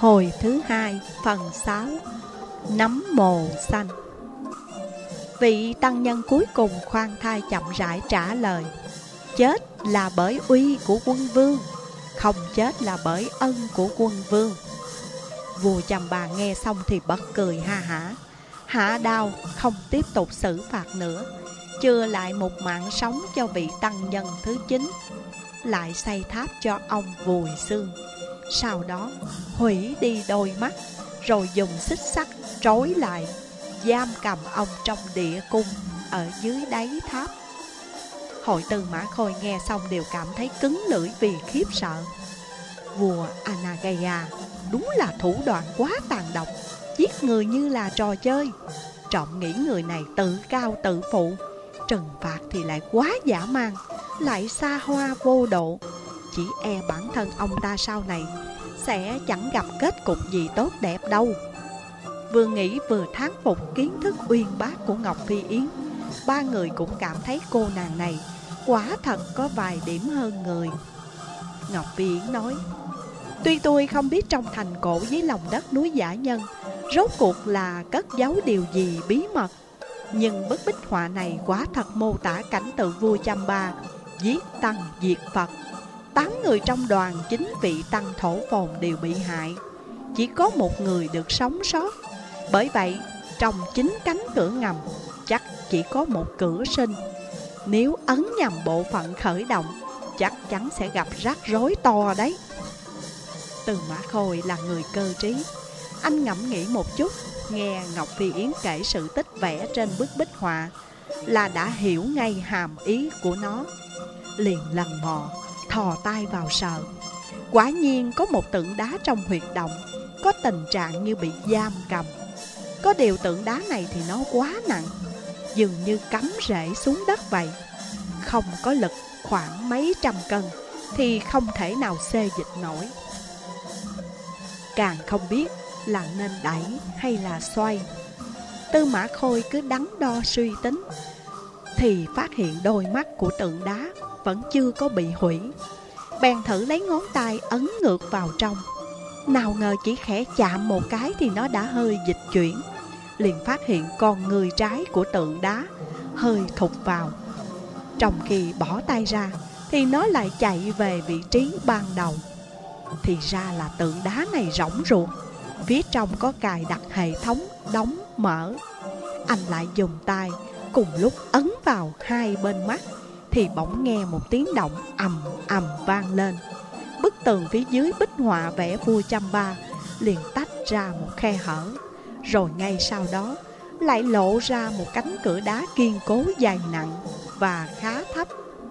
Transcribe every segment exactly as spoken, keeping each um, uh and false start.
Hồi thứ hai, phần sáu. Nấm mồ xanh. Vị tăng nhân cuối cùng khoan thai chậm rãi trả lời: chết là bởi uy của quân vương, không chết là bởi ân của quân vương. Vua Chăm Ba nghe xong thì bật cười ha hả, hạ đao không tiếp tục xử phạt nữa, chừa lại một mạng sống cho vị tăng nhân thứ chín, lại xây tháp cho ông vùi xương. Sau đó hủy đi đôi mắt, rồi dùng xích sắt trói lại, giam cầm ông trong địa cung ở dưới đáy tháp. Hội Tư Mã Khôi nghe xong đều cảm thấy cứng lưỡi vì khiếp sợ. Vua Anagaya đúng là thủ đoạn quá tàn độc, giết người như là trò chơi. Trọng nghĩ người này tự cao tự phụ, trừng phạt thì lại quá dã man, lại xa hoa vô độ. Chỉ e bản thân ông ta sau này sẽ chẳng gặp kết cục gì tốt đẹp đâu. Vừa nghĩ vừa thán phục kiến thức uyên bác của Ngọc Phi Yến. Ba người cũng cảm thấy cô nàng này quả thật có vài điểm hơn người. Ngọc Phi Yến nói: tuy tôi không biết trong thành cổ dưới lòng đất núi Dã Nhân rốt cuộc là cất giấu điều gì bí mật, nhưng bức bích họa này quả thật mô tả cảnh tượng vua Chăm Ba giết tăng diệt Phật. Tám người trong đoàn chính vị tăng thổ phồn đều bị hại, chỉ có một người được sống sót. Bởi vậy trong chín cánh cửa ngầm chắc chỉ có một cửa sinh. Nếu ấn nhầm bộ phận khởi động, chắc chắn sẽ gặp rắc rối to đấy. Tư Mã Khôi là người cơ trí, anh ngẫm nghĩ một chút, nghe Ngọc Phi Yến kể sự tích vẽ trên bức bích họa là đã hiểu ngay hàm ý của nó. Liền lần mò thò tay vào sờ. Quả nhiên có một tượng đá trong huyệt động có tình trạng như bị giam cầm. Có điều tượng đá này thì nó quá nặng, dường như cắm rễ xuống đất vậy. Không có lực khoảng mấy trăm cân thì không thể nào xê dịch nổi. Càng không biết là nên đẩy hay là xoay. Tư Mã Khôi cứ đắn đo suy tính thì phát hiện đôi mắt của tượng đá vẫn chưa có bị hủy. Bèn thử lấy ngón tay ấn ngược vào trong. Nào ngờ chỉ khẽ chạm một cái thì nó đã hơi dịch chuyển. Liền phát hiện con người trái của tượng đá hơi thụt vào. Trong khi bỏ tay ra thì nó lại chạy về vị trí ban đầu. Thì ra là tượng đá này rỗng ruột, phía trong có cài đặt hệ thống đóng mở. Anh lại dùng tay cùng lúc ấn vào hai bên mắt thì bỗng nghe một tiếng động ầm ầm vang lên. Bức tường phía dưới bích họa vẽ vua Chăm Ba liền tách ra một khe hở, rồi ngay sau đó lại lộ ra một cánh cửa đá kiên cố dày nặng và khá thấp.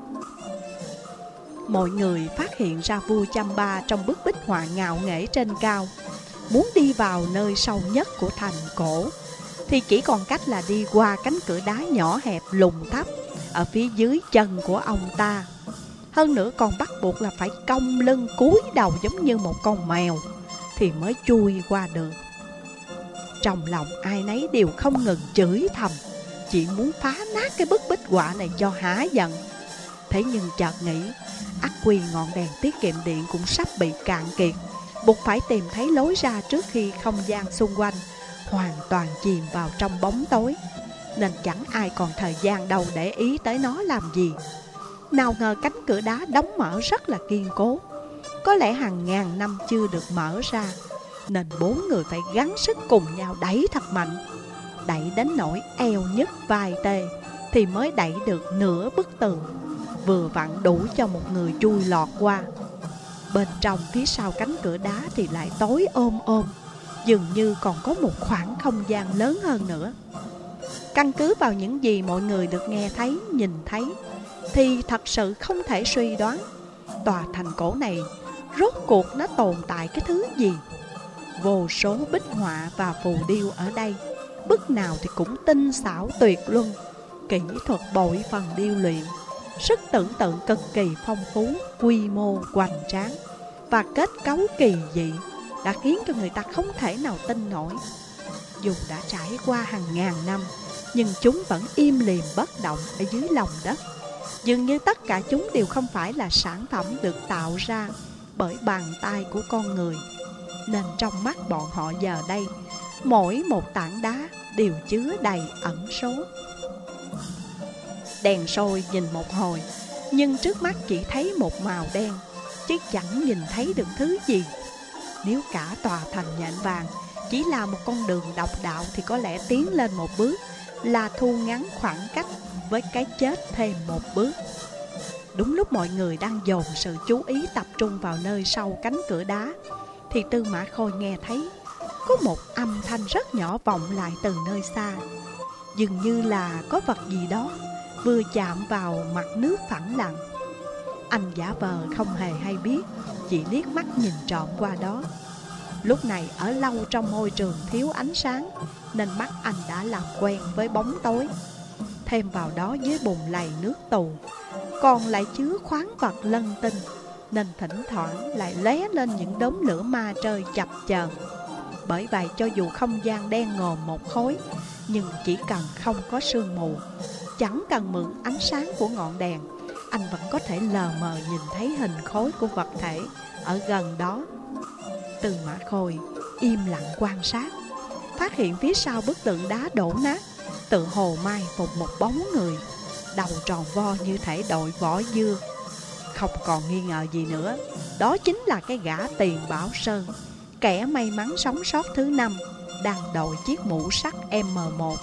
Mọi người phát hiện ra vua Chăm Ba trong bức bích họa ngạo nghễ trên cao. Muốn đi vào nơi sâu nhất của thành cổ thì chỉ còn cách là đi qua cánh cửa đá nhỏ hẹp lùn thấp ở phía dưới chân của ông ta. Hơn nữa còn bắt buộc là phải cong lưng cúi đầu giống như một con mèo thì mới chui qua được. Trong lòng ai nấy đều không ngừng chửi thầm, chỉ muốn phá nát cái bức bích họa này cho hả giận. Thế nhưng chợt nghĩ, ắt quy ngọn đèn tiết kiệm điện cũng sắp bị cạn kiệt, buộc phải tìm thấy lối ra trước khi không gian xung quanh hoàn toàn chìm vào trong bóng tối, nên chẳng ai còn thời gian đâu để ý tới nó làm gì. Nào ngờ cánh cửa đá đóng mở rất là kiên cố, có lẽ hàng ngàn năm chưa được mở ra, nên bốn người phải gắng sức cùng nhau đẩy thật mạnh. Đẩy đến nỗi eo nhức vai tê thì mới đẩy được nửa bức tường, vừa vặn đủ cho một người chui lọt qua. Bên trong phía sau cánh cửa đá thì lại tối ôm ôm, dường như còn có một khoảng không gian lớn hơn nữa. Căn cứ vào những gì mọi người được nghe thấy, nhìn thấy thì thật sự không thể suy đoán tòa thành cổ này rốt cuộc nó tồn tại cái thứ gì. Vô số bích họa và phù điêu ở đây, bức nào thì cũng tinh xảo tuyệt luân, kỹ thuật bội phần điêu luyện, sức tưởng tượng cực kỳ phong phú, quy mô hoành tráng và kết cấu kỳ dị đã khiến cho người ta không thể nào tin nổi. Dù đã trải qua hàng ngàn năm, nhưng chúng vẫn im lìm bất động ở dưới lòng đất. Dường như tất cả chúng đều không phải là sản phẩm được tạo ra bởi bàn tay của con người, nên trong mắt bọn họ giờ đây, mỗi một tảng đá đều chứa đầy ẩn số. Đèn soi nhìn một hồi, nhưng trước mắt chỉ thấy một màu đen, chứ chẳng nhìn thấy được thứ gì. Nếu cả tòa thành nhện vàng chỉ là một con đường độc đạo thì có lẽ tiến lên một bước là thu ngắn khoảng cách với cái chết thêm một bước. Đúng lúc mọi người đang dồn sự chú ý tập trung vào nơi sau cánh cửa đá, thì Tư Mã Khôi nghe thấy có một âm thanh rất nhỏ vọng lại từ nơi xa. Dường như là có vật gì đó vừa chạm vào mặt nước phẳng lặng. Anh giả vờ không hề hay biết, chỉ liếc mắt nhìn trộm qua đó. Lúc này ở lâu trong môi trường thiếu ánh sáng, nên mắt anh đã làm quen với bóng tối. Thêm vào đó dưới bùn lầy nước tù còn lại chứa khoáng vật lân tinh, nên thỉnh thoảng lại lóe lên những đốm lửa ma trời chập chờn. Bởi vậy cho dù không gian đen ngòm một khối, nhưng chỉ cần không có sương mù, chẳng cần mượn ánh sáng của ngọn đèn, anh vẫn có thể lờ mờ nhìn thấy hình khối của vật thể ở gần đó. Tư Mã Khôi im lặng quan sát, phát hiện phía sau bức tượng đá đổ nát, tự hồ mai phục một bóng người, đầu tròn vo như thể đội vỏ dưa. Không còn nghi ngờ gì nữa, đó chính là cái gã Tiền Bảo Sơn, kẻ may mắn sống sót thứ năm, đang đội chiếc mũ sắt M một.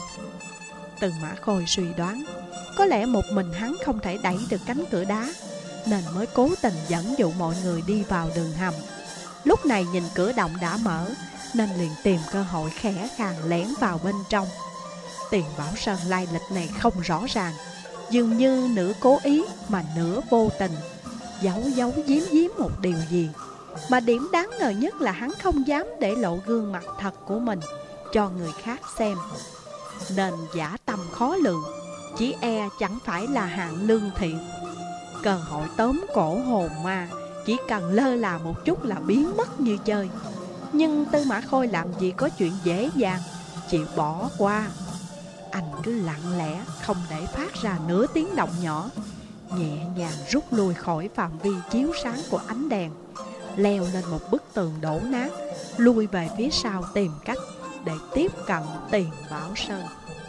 Tư Mã Khôi suy đoán, có lẽ một mình hắn không thể đẩy được cánh cửa đá, nên mới cố tình dẫn dụ mọi người đi vào đường hầm. Lúc này nhìn cửa động đã mở, nên liền tìm cơ hội khẽ khàng lẻn vào bên trong. Tiền Bảo Sơn lai lịch này không rõ ràng, dường như nửa cố ý mà nửa vô tình, giấu giấu giếm giếm một điều gì. Mà điểm đáng ngờ nhất là hắn không dám để lộ gương mặt thật của mình cho người khác xem, nên giả tâm khó lường, chỉ e chẳng phải là hạng lương thiện. Cơ hội tóm cổ hồn ma chỉ cần lơ là một chút là biến mất như chơi. Nhưng Tư Mã Khôi làm gì có chuyện dễ dàng chịu bỏ qua. Anh cứ lặng lẽ, không để phát ra nửa tiếng động nhỏ, nhẹ nhàng rút lui khỏi phạm vi chiếu sáng của ánh đèn, leo lên một bức tường đổ nát, lui về phía sau tìm cách để tiếp cận Tiền Bảo Sơn.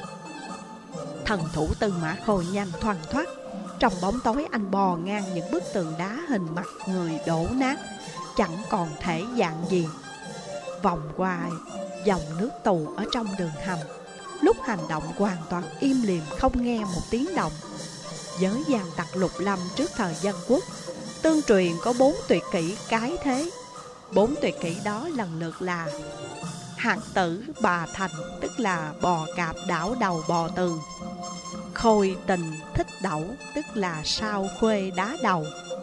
Thần thủ Tư Mã Khôi nhanh thoăn thoắt. Trong bóng tối anh bò ngang những bức tường đá hình mặt người đổ nát, chẳng còn thể dạng gì. Vòng qua dòng nước tù ở trong đường hầm, lúc hành động hoàn toàn im lìm, không nghe một tiếng động. Giới gian tặc lục lâm trước thời dân quốc tương truyền có bốn tuyệt kỹ cái thế. Bốn tuyệt kỹ đó lần lượt là hạt tử bà thành, tức là bò cạp đảo đầu bò tường; khôi tình thích đẩu, tức là sao khuê đá đầu;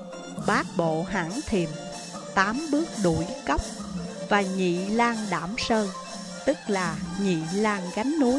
bát bộ hãn thiềm, tám bước đuổi cốc; và nhị lan đảm sơn, tức là nhị lan gánh núi.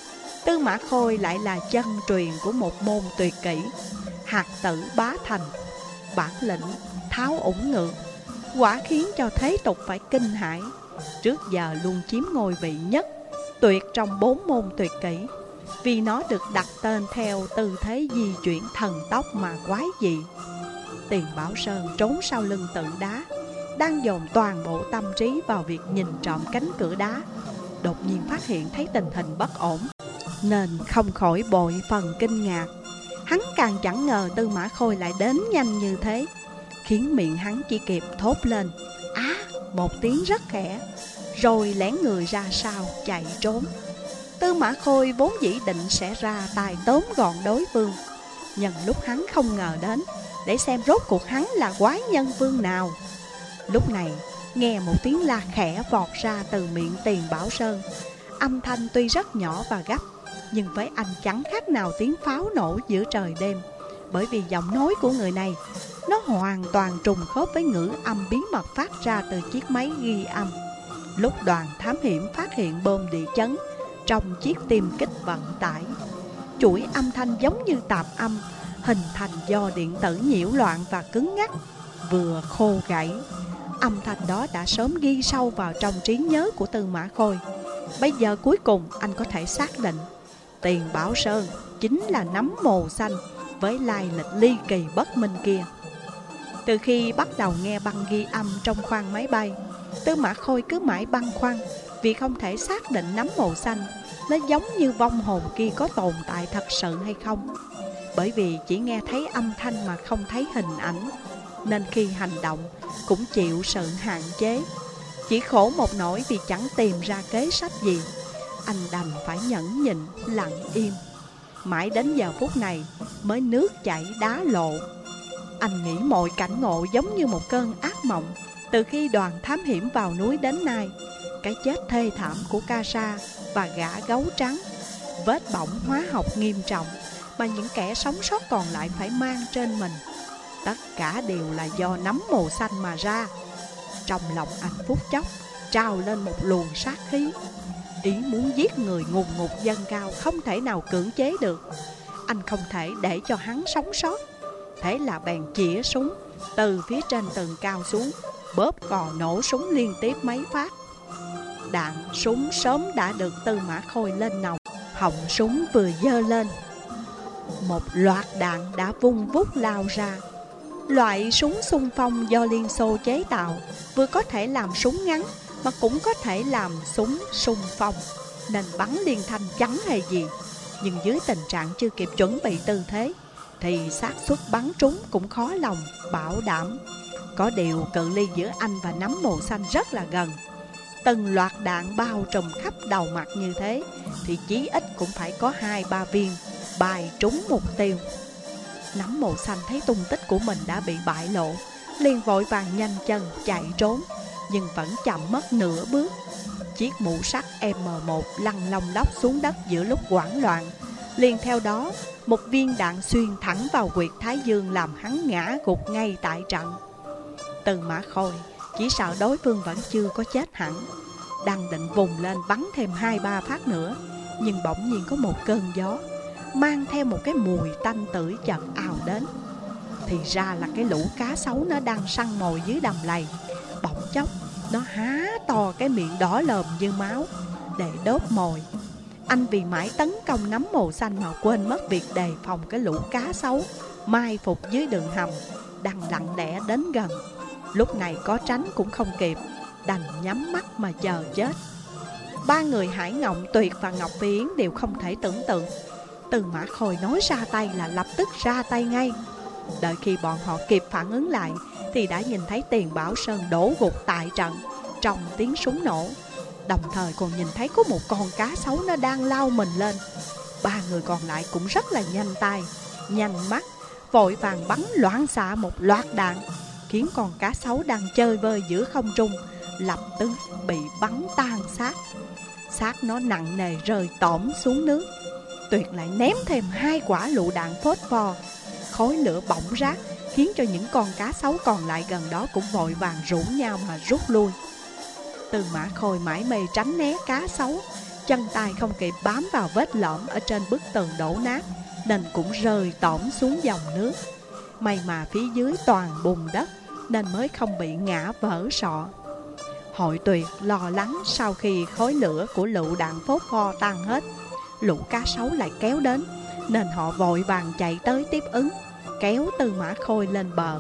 Tư Mã Khôi lại là chân truyền của một môn tuyệt kỹ hạt tử bá thành. Bản lĩnh tháo ủng ngược, quả khiến cho thế tục phải kinh hãi. Trước giờ luôn chiếm ngôi vị nhất tuyệt trong bốn môn tuyệt kỹ, vì nó được đặt tên theo tư thế di chuyển thần tốc mà quái dị. Tiền Bảo Sơn trốn sau lưng tượng đá, đang dồn toàn bộ tâm trí vào việc nhìn trộm cánh cửa đá, đột nhiên phát hiện thấy tình hình bất ổn, nên không khỏi bội phần kinh ngạc. Hắn càng chẳng ngờ Tư Mã Khôi lại đến nhanh như thế, khiến miệng hắn chỉ kịp thốt lên á một tiếng rất khẽ, rồi lén người ra sau chạy trốn. Tư Mã Khôi vốn dĩ định sẽ ra tay tóm gọn đối phương, nhân lúc hắn không ngờ đến, để xem rốt cuộc hắn là quái nhân vương nào. Lúc này nghe một tiếng la khẽ vọt ra từ miệng Tiền Bảo Sơn. Âm thanh tuy rất nhỏ và gấp, nhưng với anh chẳng khác nào tiếng pháo nổ giữa trời đêm, bởi vì giọng nói của người này nó hoàn toàn trùng khớp với ngữ âm bí mật phát ra từ chiếc máy ghi âm lúc đoàn thám hiểm phát hiện bom địa chấn trong chiếc tiêm kích vận tải. Chuỗi âm thanh giống như tạp âm, hình thành do điện tử nhiễu loạn và cứng ngắc, vừa khô gãy. Âm thanh đó đã sớm ghi sâu vào trong trí nhớ của Tư Mã Khôi. Bây giờ cuối cùng anh có thể xác định Tiền Bảo Sơn chính là nấm mồ xanh với lai lịch ly kỳ bất minh kia. Từ khi bắt đầu nghe băng ghi âm trong khoang máy bay, Tư Mã Khôi cứ mãi băn khoăn vì không thể xác định nấm màu xanh nó giống như vong hồn kia có tồn tại thật sự hay không. Bởi vì chỉ nghe thấy âm thanh mà không thấy hình ảnh, nên khi hành động cũng chịu sự hạn chế. Chỉ khổ một nỗi vì chẳng tìm ra kế sách gì, anh đành phải nhẫn nhịn lặng im. Mãi đến giờ phút này mới nước chảy đá lộ. Anh nghĩ mọi cảnh ngộ giống như một cơn ác mộng. Từ khi đoàn thám hiểm vào núi đến nay, cái chết thê thảm của Ca-sa và gã gấu trắng, vết bỏng hóa học nghiêm trọng mà những kẻ sống sót còn lại phải mang trên mình, tất cả đều là do nấm màu xanh mà ra. Trong lòng anh phút chốc trào lên một luồng sát khí. Ý muốn giết người ngùn ngụt dâng cao, không thể nào cưỡng chế được. Anh không thể để cho hắn sống sót. Thế là bèn chĩa súng từ phía trên tường cao xuống, bóp cò nổ súng liên tiếp mấy phát. Đạn súng sớm đã được Tư Mã Khôi lên nòng. Họng súng vừa giơ lên, một loạt đạn đã vung vút lao ra. Loại súng xung phong do Liên Xô chế tạo, vừa có thể làm súng ngắn mà cũng có thể làm súng xung phong, nên bắn liên thanh chẳng hề gì. Nhưng dưới tình trạng chưa kịp chuẩn bị tư thế thì xác suất bắn trúng cũng khó lòng bảo đảm. Có điều cự ly giữa anh và nấm màu xanh rất là gần. Từng loạt đạn bao trùm khắp đầu mặt như thế thì chí ít cũng phải có hai ba viên bài trúng mục tiêu. Nấm màu xanh thấy tung tích của mình đã bị bại lộ, liền vội vàng nhanh chân chạy trốn, nhưng vẫn chậm mất nửa bước. Chiếc mũ sắt M một lăn lông lóc xuống đất giữa lúc hoảng loạn. Liền theo đó, một viên đạn xuyên thẳng vào huyệt thái dương làm hắn ngã gục ngay tại trận. Tư Mã Khôi chỉ sợ đối phương vẫn chưa có chết hẳn, đang định vùng lên bắn thêm hai ba phát nữa, nhưng bỗng nhiên có một cơn gió mang theo một cái mùi tanh tưởi chợt ào đến. Thì ra là cái lũ cá sấu nó đang săn mồi dưới đầm lầy. Bỗng chốc nó há to cái miệng đỏ lòm như máu để đốt mồi. Anh vì mãi tấn công nấm màu xanh mà quên mất việc đề phòng cái lũ cá sấu mai phục dưới đường hầm đang lặng lẽ đến gần. Lúc này có tránh cũng không kịp, đành nhắm mắt mà chờ chết. Ba người Hải Ngộng, Tuyệt và Ngọc Phi Yến đều không thể tưởng tượng Tư Mã Khôi nói ra tay là lập tức ra tay ngay. Đợi khi bọn họ kịp phản ứng lại thì đã nhìn thấy Tiền Bảo Sơn đổ gục tại trận trong tiếng súng nổ. Đồng thời còn nhìn thấy có một con cá sấu nó đang lao mình lên. Ba người còn lại cũng rất là nhanh tay, nhanh mắt, vội vàng bắn loạn xạ một loạt đạn, khiến con cá sấu đang chơi vơi giữa không trung lập tức bị bắn tan xác. Xác nó nặng nề rơi tõm xuống nước. Tuyệt lại ném thêm hai quả lựu đạn phốt pho. Khói lửa bỏng rát khiến cho những con cá sấu còn lại gần đó cũng vội vàng rủ nhau mà rút lui. Tư Mã Khôi mãi mê tránh né cá sấu, chân tay không kịp bám vào vết lõm ở trên bức tường đổ nát, nên cũng rơi tõm xuống dòng nước. May mà phía dưới toàn bùn đất nên mới không bị ngã vỡ sọ. Hội Tuyệt lo lắng sau khi khói lửa của lựu đạn phốt pho tan hết, lũ cá sấu lại kéo đến, nên họ vội vàng chạy tới tiếp ứng, kéo Tư Mã Khôi lên bờ.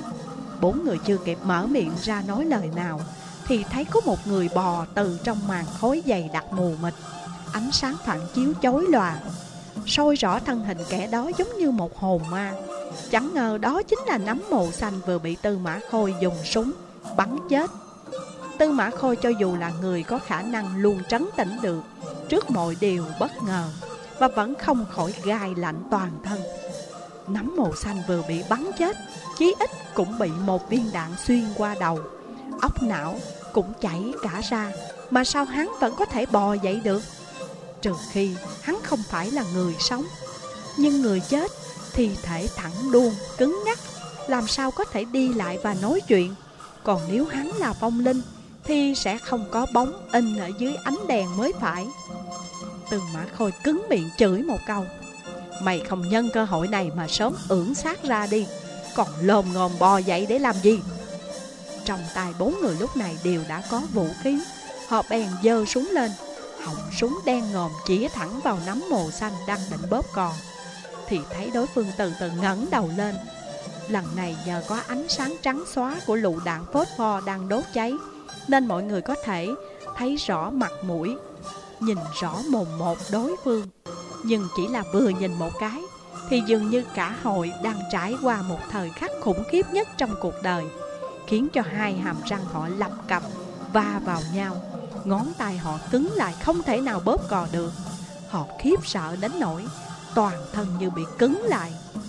Bốn người chưa kịp mở miệng ra nói lời nào thì thấy có một người bò từ trong màn khói dày đặc mù mịt, ánh sáng phản chiếu chói lòa, soi rõ thân hình kẻ đó giống như một hồn ma. Chẳng ngờ đó chính là nấm màu xanh vừa bị Tư Mã Khôi dùng súng bắn chết. Tư Mã Khôi cho dù là người có khả năng luôn trấn tĩnh được trước mọi điều bất ngờ, và vẫn không khỏi gai lạnh toàn thân. Nấm màu xanh vừa bị bắn chết, chí ít cũng bị một viên đạn xuyên qua đầu, óc não cũng chảy cả ra, mà sao hắn vẫn có thể bò dậy được? Trừ khi hắn không phải là người sống. Nhưng người chết, thi thể thẳng đuông, cứng ngắc, làm sao có thể đi lại và nói chuyện? Còn nếu hắn là vong linh thì sẽ không có bóng in ở dưới ánh đèn mới phải. Tư Mã Khôi cứng miệng chửi một câu: "Mày không nhân cơ hội này mà sớm ưỡn xác ra đi, còn lồm ngồm bò dậy để làm gì?" Trong tay bốn người lúc này đều đã có vũ khí. Họ bèn giơ súng lên, họng súng đen ngòm chĩa thẳng vào nấm màu xanh đang định bóp cò. Thì thấy đối phương từ từ ngẩng đầu lên. Lần này nhờ có ánh sáng trắng xóa của lựu đạn phốt pho đang đốt cháy, nên mọi người có thể thấy rõ mặt mũi, nhìn rõ mồn một đối phương. Nhưng chỉ là vừa nhìn một cái thì dường như cả hội đang trải qua một thời khắc khủng khiếp nhất trong cuộc đời, khiến cho hai hàm răng họ lập cập va vào nhau, ngón tay họ cứng lại không thể nào bóp cò được. Họ khiếp sợ đến nỗi toàn thân như bị cứng lại.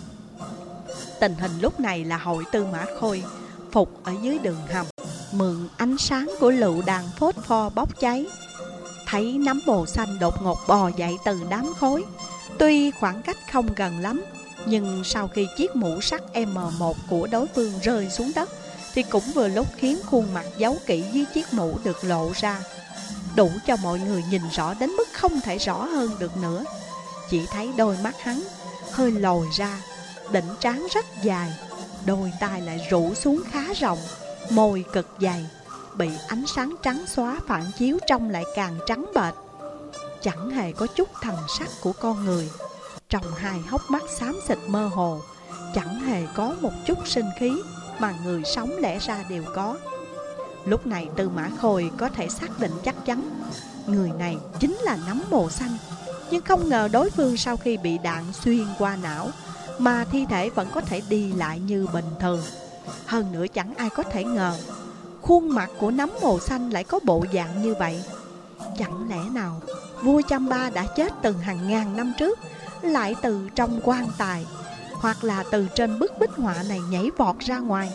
Tình hình lúc này là hội Tư Mã Khôi phục ở dưới đường hầm, mượn ánh sáng của lựu đạn phốt pho bốc cháy, thấy nấm mồ xanh đột ngột bò dậy từ đám khói. Tuy khoảng cách không gần lắm, nhưng sau khi chiếc mũ sắt M một của đối phương rơi xuống đất thì cũng vừa lúc khiến khuôn mặt giấu kỹ dưới chiếc mũ được lộ ra, đủ cho mọi người nhìn rõ đến mức không thể rõ hơn được nữa. Chỉ thấy đôi mắt hắn hơi lồi ra, đỉnh trán rất dài, đôi tai lại rũ xuống khá rộng, môi cực dày, bị ánh sáng trắng xóa phản chiếu trông lại càng trắng bệch, chẳng hề có chút thần sắc của con người. Trong hai hốc mắt xám xịt mơ hồ, chẳng hề có một chút sinh khí mà người sống lẽ ra đều có. Lúc này Tư Mã Khôi có thể xác định chắc chắn người này chính là nấm mồ xanh. Nhưng không ngờ đối phương sau khi bị đạn xuyên qua não mà thi thể vẫn có thể đi lại như bình thường. Hơn nữa chẳng ai có thể ngờ khuôn mặt của nấm mồ xanh lại có bộ dạng như vậy. Chẳng lẽ nào vua Champa đã chết từ hàng ngàn năm trước, lại từ trong quan tài, hoặc là từ trên bức bích họa này nhảy vọt ra ngoài?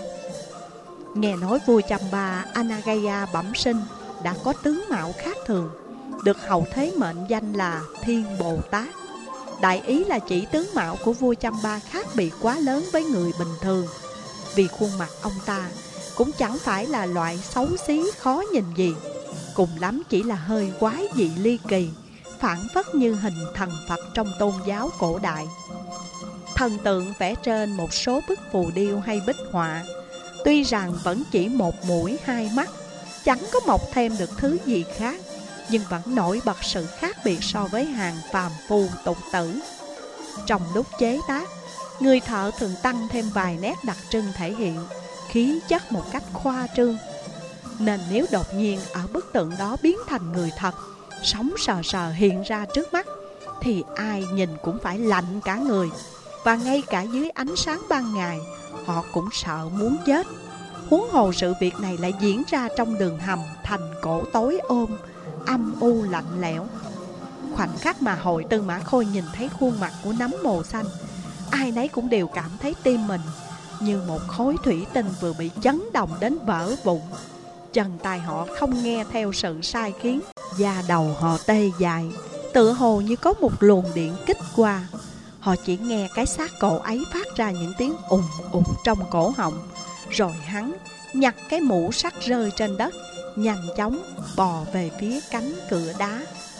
Nghe nói vua Champa Anagaya bẩm sinh đã có tướng mạo khác thường, được hậu thế mệnh danh là Thiên Bồ Tát. Đại ý là chỉ tướng mạo của vua Champa khác biệt quá lớn với người bình thường, vì khuôn mặt ông ta cũng chẳng phải là loại xấu xí khó nhìn gì, cùng lắm chỉ là hơi quái dị ly kỳ, phản phất như hình thần Phật trong tôn giáo cổ đại. Thần tượng vẽ trên một số bức phù điêu hay bích họa, tuy rằng vẫn chỉ một mũi hai mắt, chẳng có mọc thêm được thứ gì khác, nhưng vẫn nổi bật sự khác biệt so với hàng phàm phu tục tử. Trong lúc chế tác, người thợ thường tăng thêm vài nét đặc trưng thể hiện khí chất một cách khoa trương. Nên nếu đột nhiên ở bức tượng đó biến thành người thật, sống sờ sờ hiện ra trước mắt, thì ai nhìn cũng phải lạnh cả người, và ngay cả dưới ánh sáng ban ngày họ cũng sợ muốn chết. Huống hồ sự việc này lại diễn ra trong đường hầm thành cổ tối ôm, âm u lạnh lẽo. Khoảnh khắc mà hội Tư Mã Khôi nhìn thấy khuôn mặt của nấm mồ xanh, ai nấy cũng đều cảm thấy tim mình như một khối thủy tinh vừa bị chấn động đến vỡ vụn. Chân tay họ không nghe theo sự sai khiến, da đầu họ tê dại, tựa hồ như có một luồng điện kích qua. Họ chỉ nghe cái xác cổ ấy phát ra những tiếng ùng ùng trong cổ họng. Rồi hắn nhặt cái mũ sắt rơi trên đất, nhanh chóng bò về phía cánh cửa đá.